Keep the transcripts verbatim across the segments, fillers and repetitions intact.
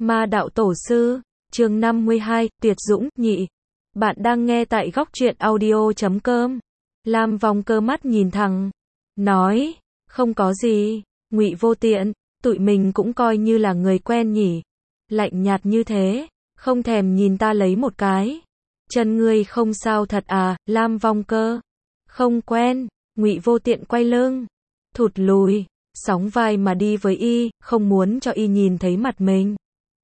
Ma đạo tổ sư, chương năm mươi hai, tuyệt dũng, nhị. Bạn đang nghe tại góc truyện audio chấm com. Lam Vong Cơ mắt nhìn thẳng, nói, không có gì, Ngụy Vô Tiện, tụi mình cũng coi như là người quen nhỉ. Lạnh nhạt như thế, không thèm nhìn ta lấy một cái. Chân ngươi không sao thật à, Lam Vong Cơ. Không quen, Ngụy Vô Tiện quay lưng, thụt lùi, sóng vai mà đi với y, không muốn cho y nhìn thấy mặt mình.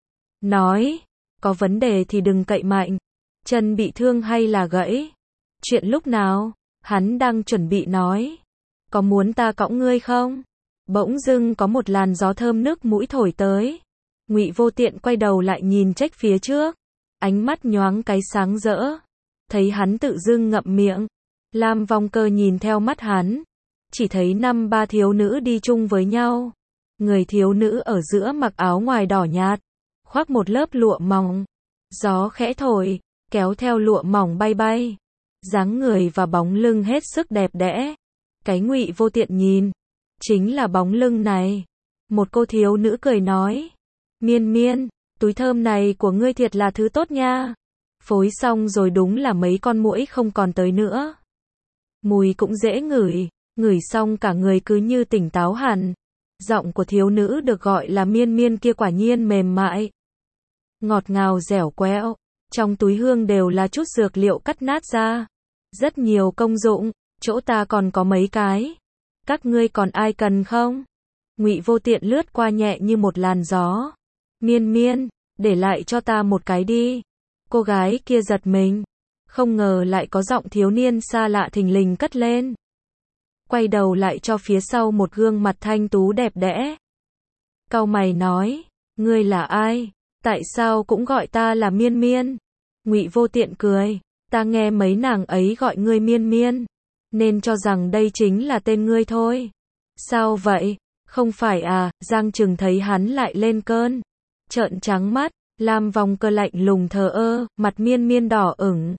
Nói, có vấn đề thì đừng cậy mạnh. Chân bị thương hay là gãy? Chuyện lúc nào? Hắn đang chuẩn bị nói. Có muốn ta cõng ngươi không? Bỗng dưng có một làn gió thơm nước mũi thổi tới. Ngụy Vô Tiện quay đầu lại nhìn trách phía trước. Ánh mắt nhoáng cái sáng rỡ. Thấy hắn tự dưng ngậm miệng. Lam Vong Cơ nhìn theo mắt hắn. Chỉ thấy năm ba thiếu nữ đi chung với nhau. Người thiếu nữ ở giữa mặc áo ngoài đỏ nhạt, khoác một lớp lụa mỏng. Gió khẽ thổi, kéo theo lụa mỏng bay bay. Dáng người và bóng lưng hết sức đẹp đẽ. Cái Ngụy Vô Tiện nhìn, chính là bóng lưng này. Một cô thiếu nữ cười nói, Miên Miên, túi thơm này của ngươi thiệt là thứ tốt nha. Phối xong rồi đúng là mấy con muỗi không còn tới nữa. Mùi cũng dễ ngửi, ngửi xong cả người cứ như tỉnh táo hẳn. Giọng của thiếu nữ được gọi là Miên Miên kia quả nhiên mềm mại, ngọt ngào dẻo quẹo. Trong túi hương đều là chút dược liệu cắt nát ra. Rất nhiều công dụng, chỗ ta còn có mấy cái. Các ngươi còn ai cần không? Ngụy Vô Tiện lướt qua nhẹ như một làn gió. Miên Miên, để lại cho ta một cái đi. Cô gái kia giật mình. Không ngờ lại có giọng thiếu niên xa lạ thình lình cất lên. Quay đầu lại cho phía sau một gương mặt thanh tú đẹp đẽ. Cau mày nói, ngươi là ai? Tại sao cũng gọi ta là Miên Miên? Ngụy Vô Tiện cười, ta nghe mấy nàng ấy gọi ngươi Miên Miên, nên cho rằng đây chính là tên ngươi thôi. Sao vậy? Không phải à? Giang Trừng thấy hắn lại lên cơn, trợn trắng mắt. Lam Vong Cơ lạnh lùng thờ ơ, mặt Miên Miên đỏ ửng.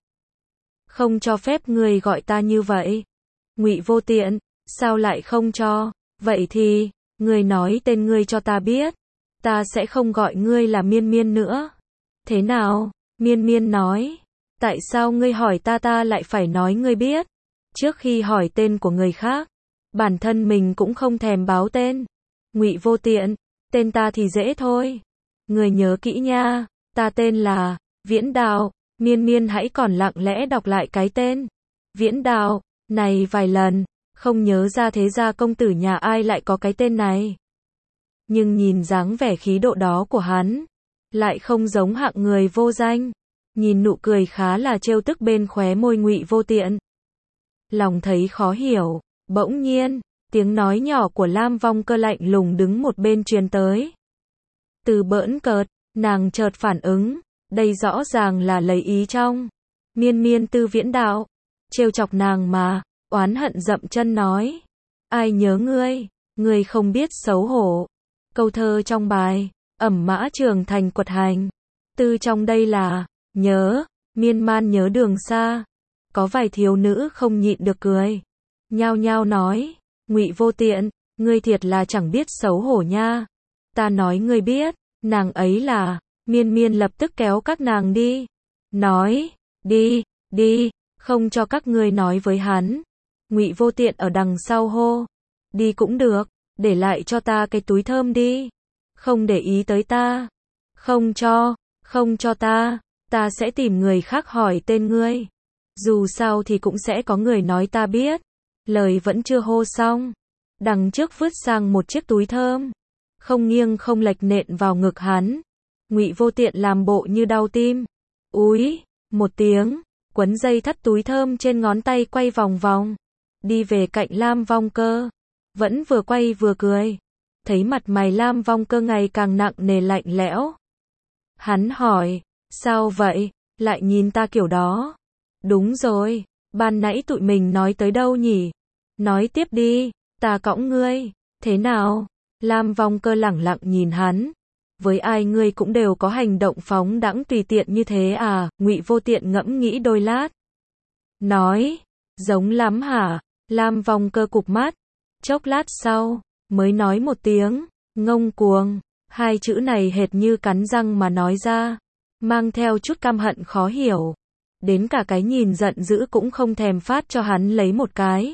Không cho phép ngươi gọi ta như vậy. Ngụy Vô Tiện, sao lại không cho? Vậy thì, ngươi nói tên ngươi cho ta biết. Ta sẽ không gọi ngươi là Miên Miên nữa. Thế nào? Miên Miên nói. Tại sao ngươi hỏi ta ta lại phải nói ngươi biết? Trước khi hỏi tên của người khác, bản thân mình cũng không thèm báo tên. Ngụy Vô Tiện, tên ta thì dễ thôi. Ngươi nhớ kỹ nha, ta tên là Viễn Đào. Miên Miên hãy còn lặng lẽ đọc lại cái tên Viễn Đào này vài lần, không nhớ ra thế ra công tử nhà ai lại có cái tên này. Nhưng nhìn dáng vẻ khí độ đó của hắn, lại không giống hạng người vô danh. Nhìn nụ cười khá là trêu tức bên khóe môi Ngụy Vô Tiện, lòng thấy khó hiểu. Bỗng nhiên, tiếng nói nhỏ của Lam Vong Cơ lạnh lùng đứng một bên truyền tới. Từ bỡn cợt, nàng chợt phản ứng, đây rõ ràng là lấy ý trong Miên Miên Tư Viễn Đạo, trêu chọc nàng mà. Oán hận dậm chân nói, ai nhớ ngươi, ngươi không biết xấu hổ. Câu thơ trong bài Ẩm Mã Trường Thành quật hành, tư trong đây là nhớ, miên man nhớ đường xa. Có vài thiếu nữ không nhịn được cười, nhao nhao nói, Ngụy Vô Tiện, ngươi thiệt là chẳng biết xấu hổ nha. Ta nói ngươi biết, nàng ấy là. Miên Miên lập tức kéo các nàng đi, nói, đi, đi, không cho các ngươi nói với hắn. Ngụy Vô Tiện ở đằng sau hô, đi cũng được, để lại cho ta cái túi thơm đi. Không để ý tới ta. Không cho, không cho ta, ta sẽ tìm người khác hỏi tên ngươi. Dù sao thì cũng sẽ có người nói ta biết. Lời vẫn chưa hô xong, đằng trước vứt sang một chiếc túi thơm, không nghiêng không lệch nện vào ngực hắn. Ngụy Vô Tiện làm bộ như đau tim. Úi, một tiếng, quấn dây thắt túi thơm trên ngón tay quay vòng vòng, đi về cạnh Lam Vong Cơ. Vẫn vừa quay vừa cười. Thấy mặt mày Lam Vong Cơ ngày càng nặng nề lạnh lẽo. Hắn hỏi, sao vậy, lại nhìn ta kiểu đó? Đúng rồi, ban nãy tụi mình nói tới đâu nhỉ? Nói tiếp đi, ta cõng ngươi, thế nào? Lam Vong Cơ lẳng lặng nhìn hắn. Với ai ngươi cũng đều có hành động phóng đãng tùy tiện như thế à? Ngụy Vô Tiện ngẫm nghĩ đôi lát, nói, giống lắm hả? Lam Vong Cơ cụp mắt, chốc lát sau, mới nói một tiếng, ngông cuồng. Hai chữ này hệt như cắn răng mà nói ra, mang theo chút căm hận khó hiểu. Đến cả cái nhìn giận dữ cũng không thèm phát cho hắn lấy một cái.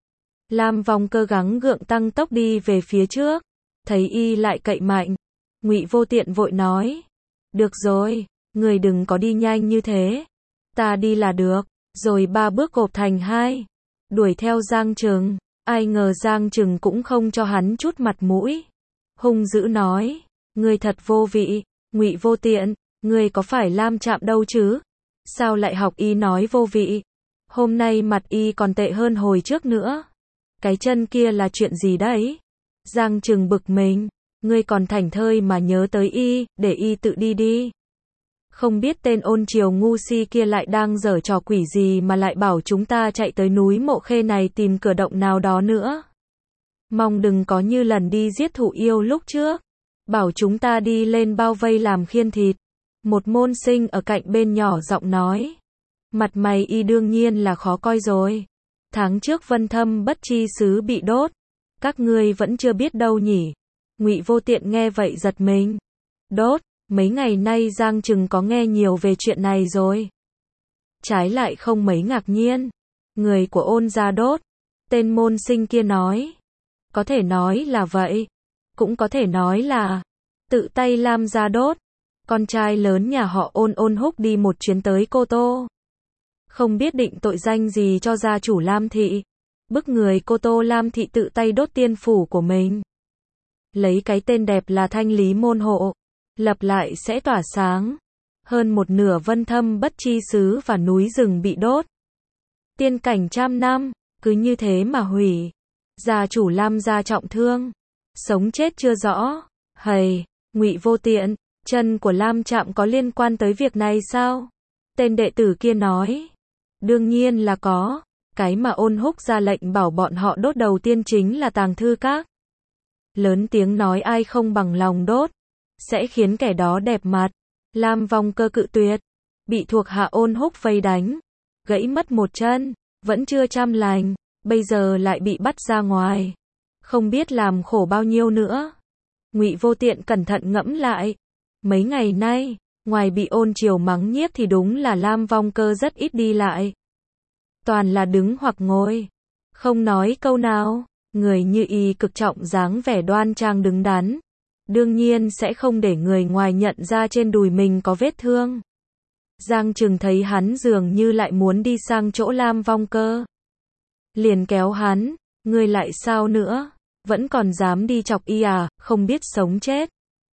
Lam Vong Cơ gắng gượng tăng tốc đi về phía trước, thấy y lại cậy mạnh. Ngụy Vô Tiện vội nói, được rồi, người đừng có đi nhanh như thế, ta đi là được. Rồi ba bước gộp thành hai, đuổi theo Giang Trừng. Ai ngờ Giang Trừng cũng không cho hắn chút mặt mũi, hung dữ nói, ngươi thật vô vị, Ngụy Vô Tiện, ngươi có phải Lam Trạm đâu chứ? Sao lại học y nói vô vị? Hôm nay mặt y còn tệ hơn hồi trước nữa. Cái chân kia là chuyện gì đấy? Giang Trừng bực mình, ngươi còn thảnh thơi mà nhớ tới y, để y tự đi đi. Không biết tên Ôn Triều ngu si kia lại đang giở trò quỷ gì mà lại bảo chúng ta chạy tới núi Mộ Khê này tìm cửa động nào đó nữa. Mong đừng có như lần đi giết thủ yêu lúc trước, bảo chúng ta đi lên bao vây làm khiên thịt. Một môn sinh ở cạnh bên nhỏ giọng nói. Mặt mày y đương nhiên là khó coi rồi. Tháng trước Vân Thâm Bất Chi Xứ bị đốt, các ngươi vẫn chưa biết đâu nhỉ? Ngụy Vô Tiện nghe vậy giật mình. Đốt? Mấy ngày nay Giang Trừng có nghe nhiều về chuyện này rồi. Trái lại không mấy ngạc nhiên. Người của Ôn gia đốt. Tên môn sinh kia nói. Có thể nói là vậy. Cũng có thể nói là tự tay Lam gia đốt. Con trai lớn nhà họ Ôn Ôn Húc đi một chuyến tới Cô Tô. Không biết định tội danh gì cho gia chủ Lam thị. Bức người Cô Tô Lam thị tự tay đốt tiên phủ của mình. Lấy cái tên đẹp là Thanh Lý Môn Hộ. Lập lại sẽ tỏa sáng. Hơn một nửa Vân Thâm Bất Chi Xứ và núi rừng bị đốt. Tiên cảnh trăm năm, cứ như thế mà hủy. Gia chủ Lam gia trọng thương. Sống chết chưa rõ. Hầy, Ngụy Vô Tiện, chân của Lam Trạm có liên quan tới việc này sao? Tên đệ tử kia nói. Đương nhiên là có. Cái mà Ôn Húc ra lệnh bảo bọn họ đốt đầu tiên chính là Tàng Thư Các. Lớn tiếng nói ai không bằng lòng đốt, sẽ khiến kẻ đó đẹp mặt. Lam Vong Cơ cự tuyệt, bị thuộc hạ Ôn Húc vây đánh, gãy mất một chân, vẫn chưa chăm lành, bây giờ lại bị bắt ra ngoài, không biết làm khổ bao nhiêu nữa. Ngụy Vô Tiện cẩn thận ngẫm lại, mấy ngày nay, ngoài bị Ôn Triều mắng nhiếc thì đúng là Lam Vong Cơ rất ít đi lại. Toàn là đứng hoặc ngồi, không nói câu nào. Người như y cực trọng dáng vẻ đoan trang đứng đắn, đương nhiên sẽ không để người ngoài nhận ra trên đùi mình có vết thương. Giang Trừng thấy hắn dường như lại muốn đi sang chỗ Lam Vong Cơ, liền kéo hắn, ngươi lại sao nữa, vẫn còn dám đi chọc y à, không biết sống chết.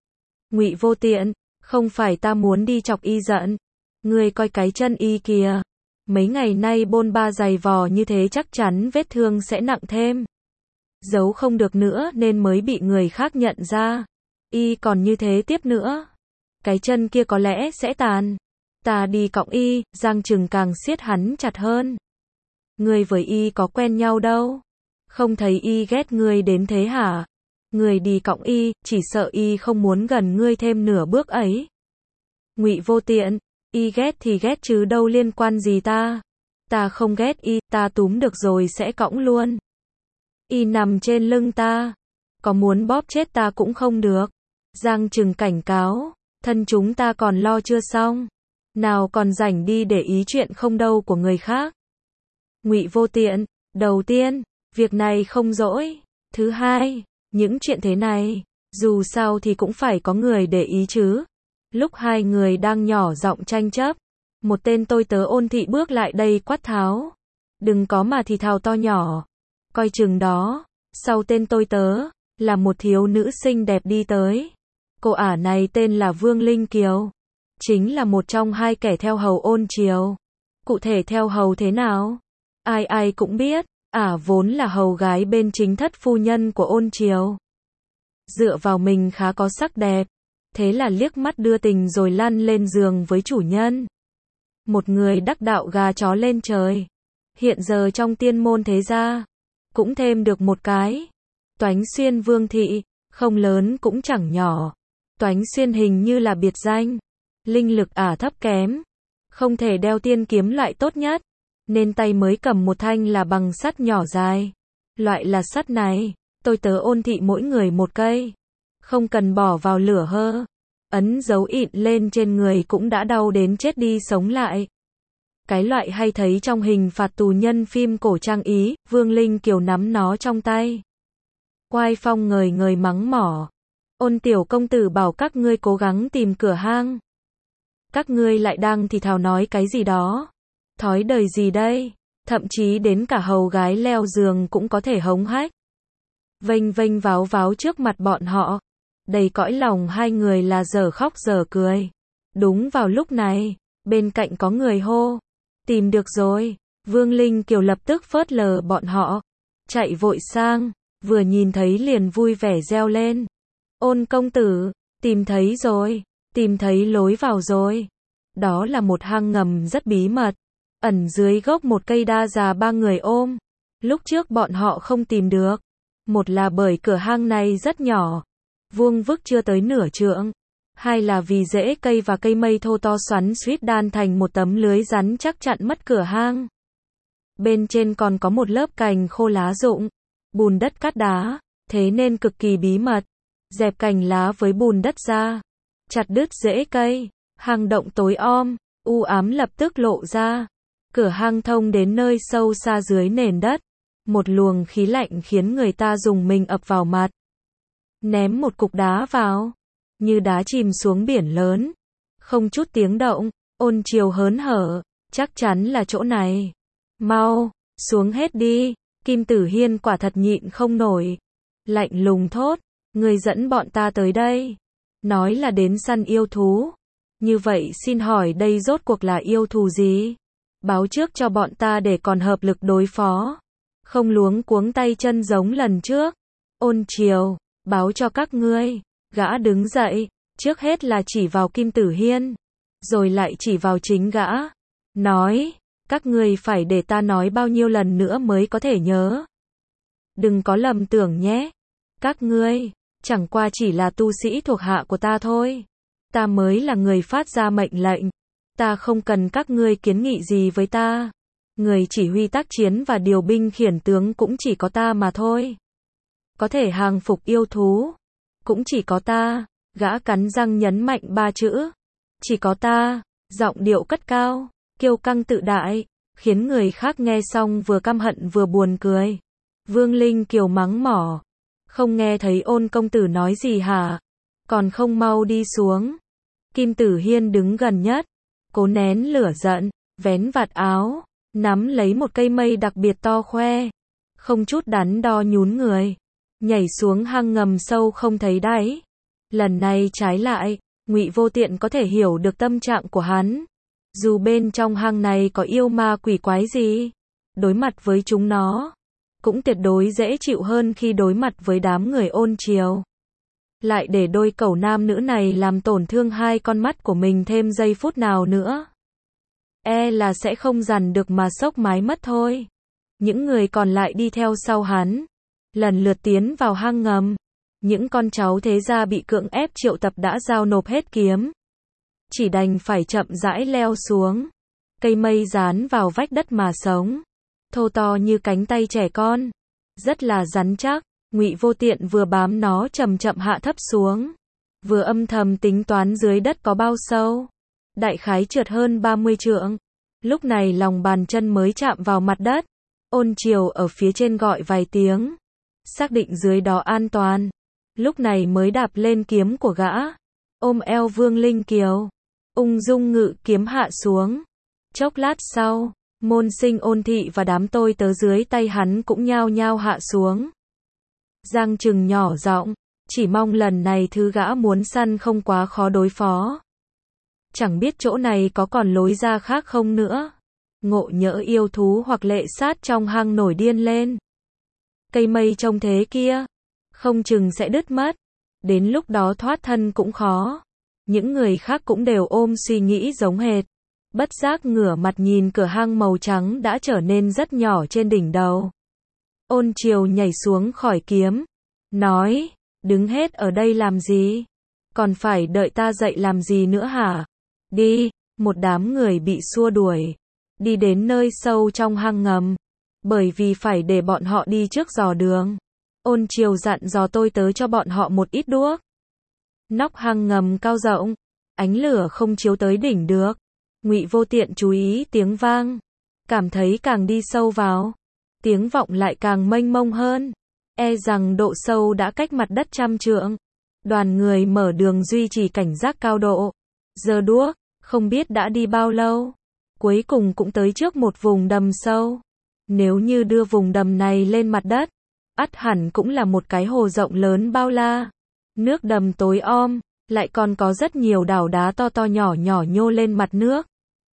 Ngụy Vô Tiện, không phải ta muốn đi chọc y giận, ngươi coi cái chân y kìa, mấy ngày nay bôn ba giày vò như thế chắc chắn vết thương sẽ nặng thêm. Giấu không được nữa nên mới bị người khác nhận ra. Y còn như thế tiếp nữa, cái chân kia có lẽ sẽ tàn. Ta đi cõng y. Giang Trừng càng siết hắn chặt hơn. Ngươi với y có quen nhau đâu, không thấy y ghét ngươi đến thế hả? Ngươi đi cõng y, chỉ sợ y không muốn gần ngươi thêm nửa bước ấy. Ngụy Vô Tiện, y ghét thì ghét chứ đâu liên quan gì ta. Ta không ghét y, ta túm được rồi sẽ cõng luôn. Y nằm trên lưng ta, có muốn bóp chết ta cũng không được. Giang Trừng cảnh cáo, thân chúng ta còn lo chưa xong, nào còn rảnh đi để ý chuyện không đâu của người khác. Ngụy Vô Tiện, đầu tiên, việc này không dỗi. Thứ hai, những chuyện thế này, dù sao thì cũng phải có người để ý chứ. Lúc hai người đang nhỏ giọng tranh chấp, một tên tôi tớ Ôn thị bước lại đây quát tháo. Đừng có mà thì thào to nhỏ. Coi chừng đó. Sau tên tôi tớ, là một thiếu nữ xinh đẹp đi tới. Cô ả này tên là Vương Linh Kiều. Chính là một trong hai kẻ theo hầu Ôn Triều. Cụ thể theo hầu thế nào? Ai ai cũng biết, ả vốn là hầu gái bên chính thất phu nhân của Ôn Triều. Dựa vào mình khá có sắc đẹp, thế là liếc mắt đưa tình rồi lăn lên giường với chủ nhân. Một người đắc đạo gà chó lên trời. Hiện giờ trong tiên môn thế gia, cũng thêm được một cái. Toánh Xuyên Vương thị, không lớn cũng chẳng nhỏ. Toánh Xuyên hình như là biệt danh. Linh lực ả thấp kém, không thể đeo tiên kiếm loại tốt nhất, nên tay mới cầm một thanh là bằng sắt nhỏ dài. Loại là sắt này, tôi tớ Ôn thị mỗi người một cây. Không cần bỏ vào lửa hơ. Ấn dấu ịn lên trên người cũng đã đau đến chết đi sống lại. Cái loại hay thấy trong hình phạt tù nhân phim cổ trang Ý, Vương Linh Kiều nắm nó trong tay. Quai Phong ngời ngời mắng mỏ. Ôn tiểu công tử bảo các ngươi cố gắng tìm cửa hang. Các ngươi lại đang thì thào nói cái gì đó. Thói đời gì đây? Thậm chí đến cả hầu gái leo giường cũng có thể hống hách. Vênh vênh váo váo trước mặt bọn họ. Đầy cõi lòng hai người là dở khóc dở cười. Đúng vào lúc này, bên cạnh có người hô. Tìm được rồi. Vương Linh Kiều lập tức phớt lờ bọn họ. Chạy vội sang, vừa nhìn thấy liền vui vẻ reo lên. Ôn công tử, tìm thấy rồi, tìm thấy lối vào rồi. Đó là một hang ngầm rất bí mật. Ẩn dưới gốc một cây đa già ba người ôm. Lúc trước bọn họ không tìm được. Một là bởi cửa hang này rất nhỏ. Vuông vức chưa tới nửa trượng. Hai là vì rễ cây và cây mây thô to xoắn xuýt đan thành một tấm lưới rắn chắc chặn mất cửa hang. Bên trên còn có một lớp cành khô lá rụng, bùn đất cát đá, thế nên cực kỳ bí mật. Dẹp cành lá với bùn đất ra, chặt đứt rễ cây, hang động tối om, u ám lập tức lộ ra. Cửa hang thông đến nơi sâu xa dưới nền đất. Một luồng khí lạnh khiến người ta rùng mình ập vào mặt. Ném một cục đá vào, như đá chìm xuống biển lớn. Không chút tiếng động, Ôn Triều hớn hở, chắc chắn là chỗ này. Mau, xuống hết đi. Kim Tử Hiên quả thật nhịn không nổi. Lạnh lùng thốt, người dẫn bọn ta tới đây. Nói là đến săn yêu thú. Như vậy xin hỏi đây rốt cuộc là yêu thú gì? Báo trước cho bọn ta để còn hợp lực đối phó. Không luống cuống tay chân giống lần trước. Ôn Triều, báo cho các ngươi. Gã đứng dậy, trước hết là chỉ vào Kim Tử Hiên. Rồi lại chỉ vào chính gã. Nói, các ngươi phải để ta nói bao nhiêu lần nữa mới có thể nhớ. Đừng có lầm tưởng nhé. Các ngươi, chẳng qua chỉ là tu sĩ thuộc hạ của ta thôi. Ta mới là người phát ra mệnh lệnh. Ta không cần các ngươi kiến nghị gì với ta. Người chỉ huy tác chiến và điều binh khiển tướng cũng chỉ có ta mà thôi. Có thể hàng phục yêu thú. Cũng chỉ có ta. Gã cắn răng nhấn mạnh ba chữ. Chỉ có ta. Giọng điệu cất cao, kiêu căng tự đại, khiến người khác nghe xong vừa căm hận vừa buồn cười. Vương Linh Kiều mắng mỏ. Không nghe thấy Ôn công tử nói gì hả? Còn không mau đi xuống. Kim Tử Hiên đứng gần nhất. Cố nén lửa giận, vén vạt áo, nắm lấy một cây mây đặc biệt to khoe. Không chút đắn đo nhún người. Nhảy xuống hang ngầm sâu không thấy đáy. Lần này trái lại, Ngụy Vô Tiện có thể hiểu được tâm trạng của hắn. Dù bên trong hang này có yêu ma quỷ quái gì, đối mặt với chúng nó cũng tuyệt đối dễ chịu hơn khi đối mặt với đám người Ôn Triều. Lại để đôi cẩu nam nữ này làm tổn thương hai con mắt của mình thêm giây phút nào nữa. E là sẽ không dằn được mà sốc mái mất thôi. Những người còn lại đi theo sau hắn, lần lượt tiến vào hang ngầm. Những con cháu thế gia bị cưỡng ép triệu tập đã giao nộp hết kiếm. Chỉ đành phải chậm rãi leo xuống. Cây mây dán vào vách đất mà sống. Thô to như cánh tay trẻ con. Rất là rắn chắc. Ngụy Vô Tiện vừa bám nó chậm chậm hạ thấp xuống. Vừa âm thầm tính toán dưới đất có bao sâu. Đại khái trượt hơn ba mươi trượng. Lúc này lòng bàn chân mới chạm vào mặt đất. Ôn Triều ở phía trên gọi vài tiếng. Xác định dưới đó an toàn. Lúc này mới đạp lên kiếm của gã. Ôm eo Vương Linh Kiều. Ung dung ngự kiếm hạ xuống. Chốc lát sau, môn sinh Ôn thị và đám tôi tớ dưới tay hắn cũng nhao nhao hạ xuống. Giang Trừng nhỏ giọng, chỉ mong lần này thứ gã muốn săn không quá khó đối phó. Chẳng biết chỗ này có còn lối ra khác không nữa. Ngộ nhỡ yêu thú hoặc lệ sát trong hang nổi điên lên. Cây mây trông thế kia, không chừng sẽ đứt mất. Đến lúc đó thoát thân cũng khó. Những người khác cũng đều ôm suy nghĩ giống hệt. Bất giác ngửa mặt nhìn cửa hang màu trắng đã trở nên rất nhỏ trên đỉnh đầu. Ôn Triều nhảy xuống khỏi kiếm. Nói, đứng hết ở đây làm gì? Còn phải đợi ta dậy làm gì nữa hả? Đi, một đám người bị xua đuổi. Đi đến nơi sâu trong hang ngầm. Bởi vì phải để bọn họ đi trước dò đường. Ôn Triều dặn dò tôi tớ cho bọn họ một ít đuốc. Nóc hang ngầm cao rộng, ánh lửa không chiếu tới đỉnh được. Ngụy Vô Tiện chú ý tiếng vang, cảm thấy càng đi sâu vào, tiếng vọng lại càng mênh mông hơn, e rằng độ sâu đã cách mặt đất trăm trượng. Đoàn người mở đường duy trì cảnh giác cao độ, giơ đuốc, không biết đã đi bao lâu, cuối cùng cũng tới trước một vùng đầm sâu. Nếu như đưa vùng đầm này lên mặt đất, ắt hẳn cũng là một cái hồ rộng lớn bao la. Nước đầm tối om, lại còn có rất nhiều đảo đá to to nhỏ nhỏ nhô lên mặt nước.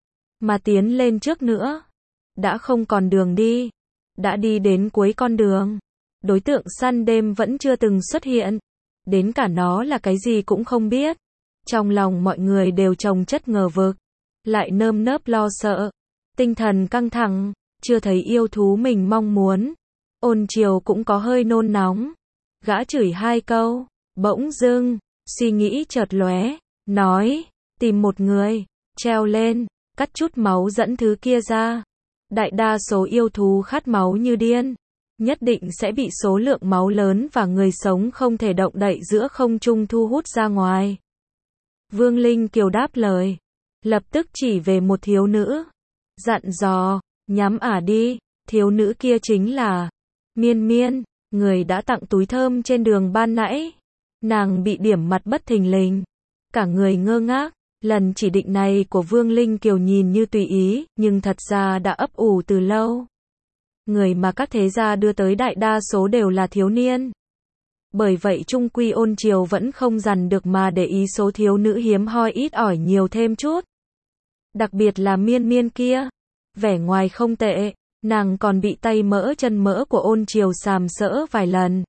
Mà tiến lên trước nữa, đã không còn đường đi, đã đi đến cuối con đường. Đối tượng săn đêm vẫn chưa từng xuất hiện, đến cả nó là cái gì cũng không biết. Trong lòng mọi người đều chồng chất ngờ vực, lại nơm nớp lo sợ, tinh thần căng thẳng, chưa thấy yêu thú mình mong muốn. Ôn Triều cũng có hơi nôn nóng, gã chửi hai câu, bỗng dưng, suy nghĩ chợt lóe, nói, tìm một người, treo lên, cắt chút máu dẫn thứ kia ra. Đại đa số yêu thú khát máu như điên, nhất định sẽ bị số lượng máu lớn và người sống không thể động đậy giữa không trung thu hút ra ngoài. Vương Linh Kiều đáp lời, lập tức chỉ về một thiếu nữ, dặn dò, nhắm ả đi. Thiếu nữ kia chính là Miên Miên, người đã tặng túi thơm trên đường ban nãy. Nàng bị điểm mặt bất thình lình, cả người ngơ ngác. Lần chỉ định này của Vương Linh Kiều nhìn như tùy ý, nhưng thật ra đã ấp ủ từ lâu. Người mà các thế gia đưa tới đại đa số đều là thiếu niên. Bởi vậy chung quy Ôn Triều vẫn không dằn được mà để ý số thiếu nữ hiếm hoi ít ỏi nhiều thêm chút. Đặc biệt là Miên Miên kia, vẻ ngoài không tệ, nàng còn bị tay mỡ chân mỡ của Ôn Triều sàm sỡ vài lần.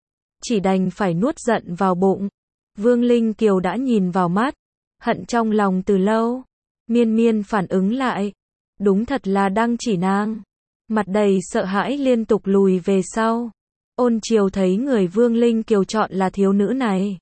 Chỉ đành phải nuốt giận vào bụng. Vương Linh Kiều đã nhìn vào mắt, hận trong lòng từ lâu. Miên Miên phản ứng lại, đúng thật là đang chỉ nàng. Mặt đầy sợ hãi liên tục lùi về sau. Ôn Triều thấy người Vương Linh Kiều chọn là thiếu nữ này,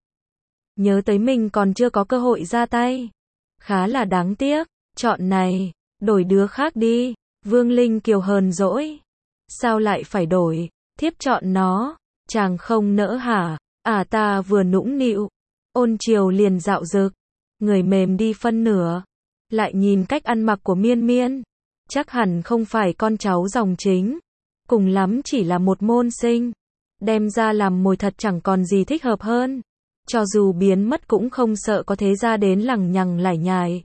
nhớ tới mình còn chưa có cơ hội ra tay, khá là đáng tiếc. Chọn này, đổi đứa khác đi. Vương Linh Kiều hờn dỗi, sao lại phải đổi, thiếp chọn nó, chàng không nỡ hả? À ta vừa nũng nịu. Ôn Triều liền dạo dực, người mềm đi phân nửa. Lại nhìn cách ăn mặc của Miên Miên, chắc hẳn không phải con cháu dòng chính, cùng lắm chỉ là một môn sinh. Đem ra làm mồi thật chẳng còn gì thích hợp hơn. Cho dù biến mất cũng không sợ có thế gia đến lằng nhằng lải nhải.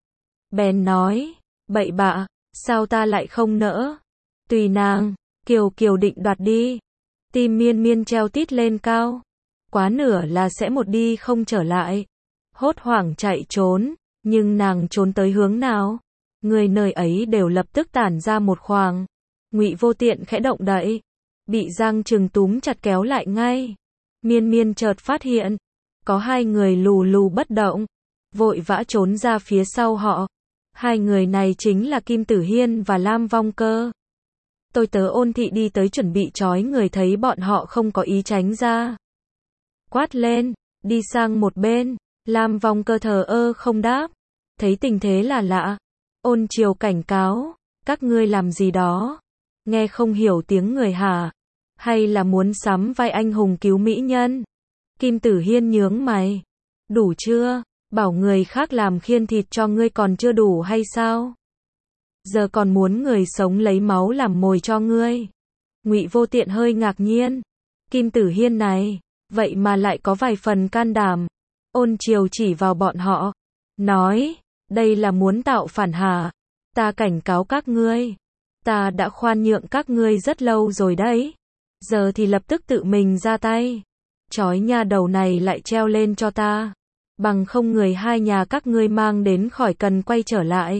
Bèn nói, bậy bạ, sao ta lại không nỡ? Tùy nàng. Kiều Kiều định đoạt đi. Tim Miên Miên treo tít lên cao, quá nửa là sẽ một đi không trở lại. Hốt hoảng chạy trốn, nhưng nàng trốn tới hướng nào, người nơi ấy đều lập tức tản ra một khoảng. Ngụy Vô Tiện khẽ động đậy, bị Giang Trừng túm chặt kéo lại ngay. Miên Miên chợt phát hiện, có hai người lù lù bất động, vội vã trốn ra phía sau họ. Hai người này chính là Kim Tử Hiên và Lam Vong Cơ. Tôi tớ Ôn Thị đi tới chuẩn bị trói người, thấy bọn họ không có ý tránh ra, quát lên, đi sang một bên. Lam Vong Cơ thờ ơ không đáp. Thấy tình thế là lạ, Ôn Triều cảnh cáo, các ngươi làm gì đó? Nghe không hiểu tiếng người hả? Hay là muốn sắm vai anh hùng cứu mỹ nhân? Kim Tử Hiên nhướng mày, đủ chưa? Bảo người khác làm khiên thịt cho ngươi còn chưa đủ hay sao? Giờ còn muốn người sống lấy máu làm mồi cho ngươi. Ngụy Vô Tiện hơi ngạc nhiên. Kim Tử Hiên này, vậy mà lại có vài phần can đảm. Ôn Triều chỉ vào bọn họ, nói, đây là muốn tạo phản hả? Ta cảnh cáo các ngươi, ta đã khoan nhượng các ngươi rất lâu rồi đấy. Giờ thì lập tức tự mình ra tay, trói nha đầu này lại treo lên cho ta. Bằng không người hai nhà các ngươi mang đến khỏi cần quay trở lại.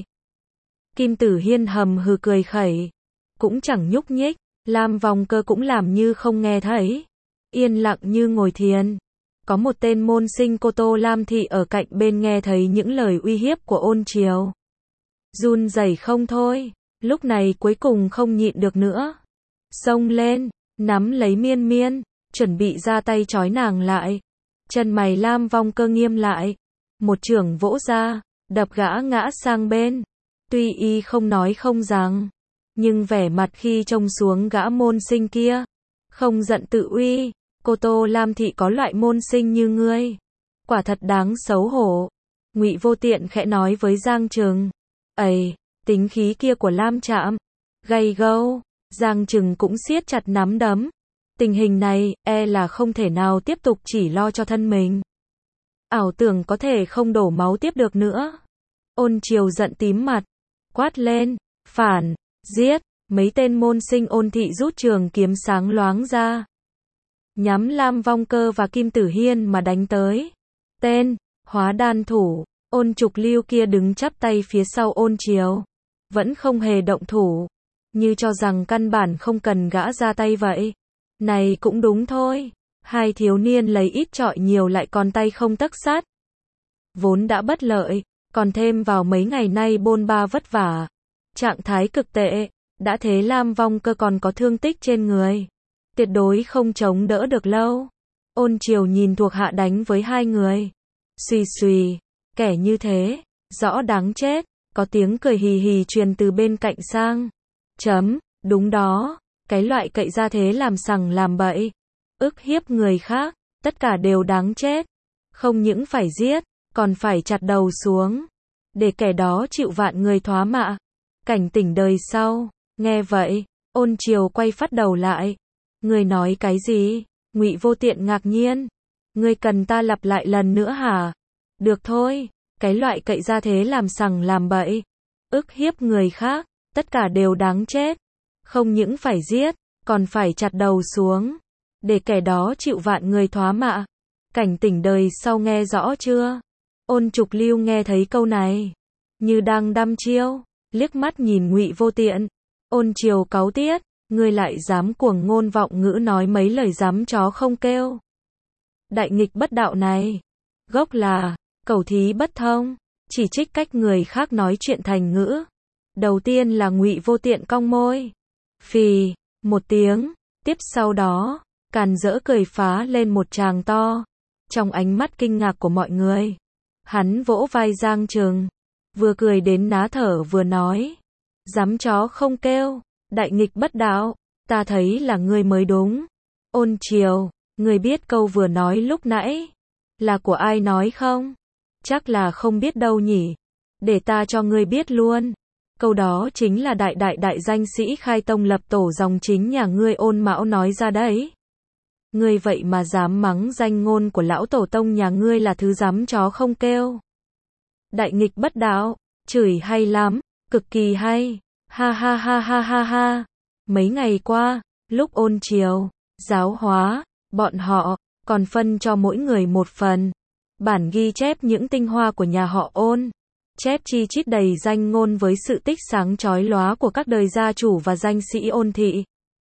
Kim Tử Hiên hầm hừ cười khẩy, cũng chẳng nhúc nhích. Lam Vong Cơ cũng làm như không nghe thấy, yên lặng như ngồi thiền. Có một tên môn sinh cô Tô Lam Thị ở cạnh bên nghe thấy những lời uy hiếp của Ôn Triều, run rẩy không thôi. Lúc này cuối cùng không nhịn được nữa, xông lên, nắm lấy Miên Miên, chuẩn bị ra tay trói nàng lại. Chân mày Lam Vong Cơ nghiêm lại, một chưởng vỗ ra, đập gã ngã sang bên. Tuy y không nói không rằng, nhưng vẻ mặt khi trông xuống gã môn sinh kia, không giận tự uy. Cô Tô Lam Thị có loại môn sinh như ngươi, quả thật đáng xấu hổ. Ngụy Vô Tiện khẽ nói với Giang Trừng. Ầy, tính khí kia của Lam Trạm, gay gâu. Giang Trừng cũng siết chặt nắm đấm. Tình hình này, e là không thể nào tiếp tục chỉ lo cho thân mình. Ảo tưởng có thể không đổ máu tiếp được nữa. Ôn Triều giận tím mặt, quát lên, phản, giết. Mấy tên môn sinh Ôn thị rút trường kiếm sáng loáng ra, nhắm Lam Vong Cơ và Kim Tử Hiên mà đánh tới. Tên, hóa đan thủ, Ôn Trục Lưu kia đứng chắp tay phía sau Ôn Triều, vẫn không hề động thủ, như cho rằng căn bản không cần gã ra tay vậy. Này cũng đúng thôi, hai thiếu niên lấy ít trọi nhiều lại còn tay không tấc sắt. Vốn đã bất lợi, còn thêm vào mấy ngày nay bôn ba vất vả, trạng thái cực tệ, đã thế Lam Vong Cơ còn có thương tích trên người, tuyệt đối không chống đỡ được lâu. Ôn Triều nhìn thuộc hạ đánh với hai người, xùy xùy, kẻ như thế, rõ đáng chết. Có tiếng cười hì hì truyền từ bên cạnh sang. Chấm, đúng đó, cái loại cậy ra thế làm sằng làm bậy, ức hiếp người khác, tất cả đều đáng chết. Không những phải giết, còn phải chặt đầu xuống, để kẻ đó chịu vạn người thoá mạ, cảnh tỉnh đời sau. Nghe vậy, Ôn Triều quay phát đầu lại. Người nói cái gì? Ngụy Vô Tiện ngạc nhiên. Ngươi cần ta lặp lại lần nữa hả? Được thôi, cái loại cậy ra thế làm sằng làm bậy, ức hiếp người khác, tất cả đều đáng chết. Không những phải giết, còn phải chặt đầu xuống, để kẻ đó chịu vạn người thoá mạ, cảnh tỉnh đời sau, nghe rõ chưa? Ôn Trục Lưu nghe thấy câu này, như đang đăm chiêu, liếc mắt nhìn Ngụy Vô Tiện. Ôn Triều cáu tiết, ngươi lại dám cuồng ngôn vọng ngữ nói mấy lời dám chó không kêu. Đại nghịch bất đạo này, gốc là cẩu thí bất thông, chỉ trích cách người khác nói chuyện thành ngữ. Đầu tiên là Ngụy Vô Tiện cong môi, phì một tiếng, tiếp sau đó, càn rỡ cười phá lên một tràng to. Trong ánh mắt kinh ngạc của mọi người, hắn vỗ vai Giang Trừng, vừa cười đến ná thở vừa nói, dám chó không kêu, đại nghịch bất đạo, ta thấy là ngươi mới đúng. Ôn Triều, ngươi biết câu vừa nói lúc nãy là của ai nói không? Chắc là không biết đâu nhỉ. Để ta cho ngươi biết luôn. Câu đó chính là đại đại đại danh sĩ khai tông lập tổ dòng chính nhà ngươi Ôn Mão nói ra đấy. Ngươi vậy mà dám mắng danh ngôn của lão tổ tông nhà ngươi là thứ dám chó không kêu. Đại nghịch bất đạo, chửi hay lắm, cực kỳ hay. Ha ha ha ha ha ha. Mấy ngày qua, lúc Ôn Triều giáo hóa bọn họ, còn phân cho mỗi người một phần bản ghi chép những tinh hoa của nhà họ Ôn, chép chi chít đầy danh ngôn với sự tích sáng chói lóa của các đời gia chủ và danh sĩ Ôn thị.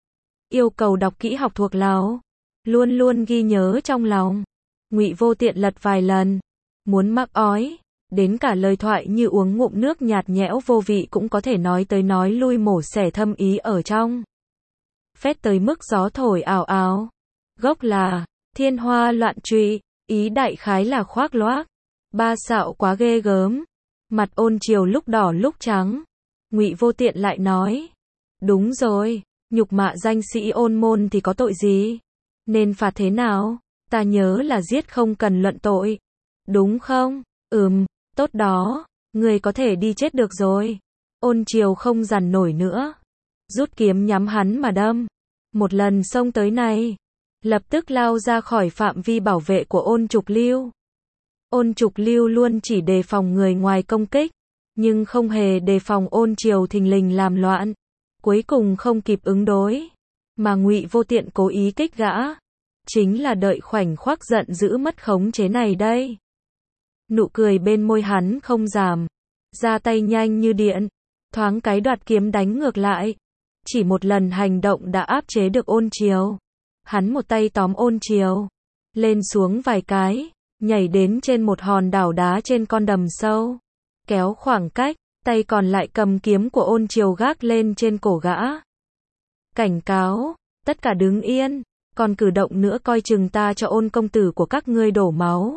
Yêu cầu đọc kỹ học thuộc láo, luôn luôn ghi nhớ trong lòng. Ngụy Vô Tiện lật vài lần, muốn mắc ói, đến cả lời thoại như uống ngụm nước nhạt nhẽo vô vị cũng có thể nói tới nói lui mổ xẻ thâm ý ở trong. Phét tới mức gió thổi ảo ảo. Gốc là thiên hoa loạn trụy, ý đại khái là khoác loác, ba xạo quá ghê gớm. Mặt Ôn Triều lúc đỏ lúc trắng. Ngụy Vô Tiện lại nói, đúng rồi, nhục mạ danh sĩ Ôn môn thì có tội gì? Nên phạt thế nào? Ta nhớ là giết không cần luận tội, đúng không? Ừm, tốt đó, người có thể đi chết được rồi. Ôn Triều không dằn nổi nữa, rút kiếm nhắm hắn mà đâm. Một lần xông tới này, lập tức lao ra khỏi phạm vi bảo vệ của Ôn Trục Lưu. Ôn Trục Lưu luôn chỉ đề phòng người ngoài công kích, nhưng không hề đề phòng Ôn Triều thình lình làm loạn, cuối cùng không kịp ứng đối, mà Ngụy Vô Tiện cố ý kích gã, chính là đợi khoảnh khắc giận dữ mất khống chế này đây. Nụ cười bên môi hắn không giảm, ra tay nhanh như điện, thoáng cái đoạt kiếm đánh ngược lại. Chỉ một lần hành động đã áp chế được Ôn Triều. Hắn một tay tóm Ôn Triều lên xuống vài cái, nhảy đến trên một hòn đảo đá trên con đầm sâu, kéo khoảng cách, tay còn lại cầm kiếm của Ôn Triều gác lên trên cổ gã. Cảnh cáo, tất cả đứng yên, còn cử động nữa coi chừng ta cho Ôn công tử của các ngươi đổ máu.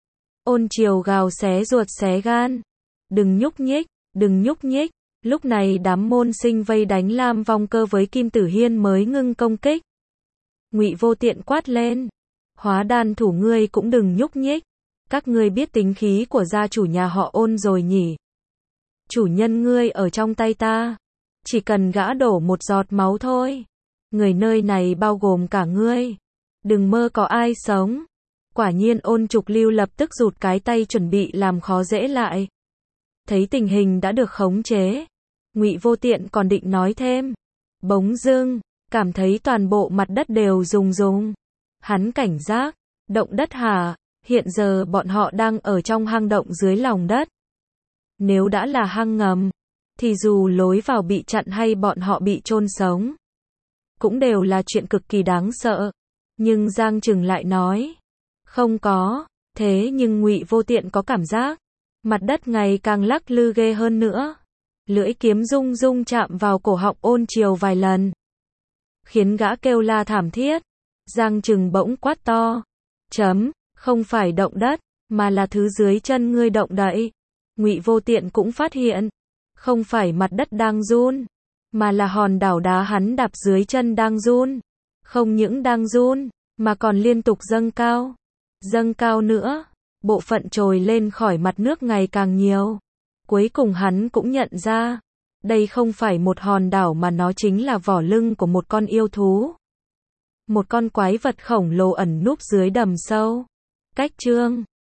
Ôn Triều gào xé ruột xé gan, đừng nhúc nhích, đừng nhúc nhích. Lúc này đám môn sinh vây đánh Lam Vong Cơ với Kim Tử Hiên mới ngưng công kích. Ngụy Vô Tiện quát lên, hóa đan thủ ngươi cũng đừng nhúc nhích, Các ngươi biết tính khí của gia chủ nhà họ Ôn rồi nhỉ? Chủ nhân ngươi ở trong tay ta. Chỉ cần gã đổ một giọt máu thôi. Người nơi này bao gồm cả ngươi. Đừng mơ có ai sống. Quả nhiên Ôn Trục Lưu lập tức rụt cái tay chuẩn bị làm khó dễ lại. Thấy tình hình đã được khống chế, Ngụy Vô Tiện còn định nói thêm. Bỗng dưng, cảm thấy toàn bộ mặt đất đều rung rung. Hắn cảnh giác, động đất hả? Hiện giờ bọn họ đang ở trong hang động dưới lòng đất. Nếu đã là hang ngầm, thì dù lối vào bị chặn hay bọn họ bị chôn sống, cũng đều là chuyện cực kỳ đáng sợ. Nhưng Giang Trừng lại nói, không có. Thế nhưng Ngụy Vô Tiện có cảm giác, mặt đất ngày càng lắc lư ghê hơn nữa. Lưỡi kiếm rung rung chạm vào cổ họng Ôn Triều vài lần, khiến gã kêu la thảm thiết. Giang Trừng bỗng quát to, chấm, không phải động đất, mà là thứ dưới chân ngươi động đậy. Ngụy Vô Tiện cũng phát hiện, không phải mặt đất đang run, mà là hòn đảo đá hắn đạp dưới chân đang run. Không những đang run, mà còn liên tục dâng cao. Dâng cao nữa, bộ phận trồi lên khỏi mặt nước ngày càng nhiều. Cuối cùng hắn cũng nhận ra, đây không phải một hòn đảo mà nó chính là vỏ lưng của một con yêu thú. Một con quái vật khổng lồ ẩn núp dưới đầm sâu. Cách chương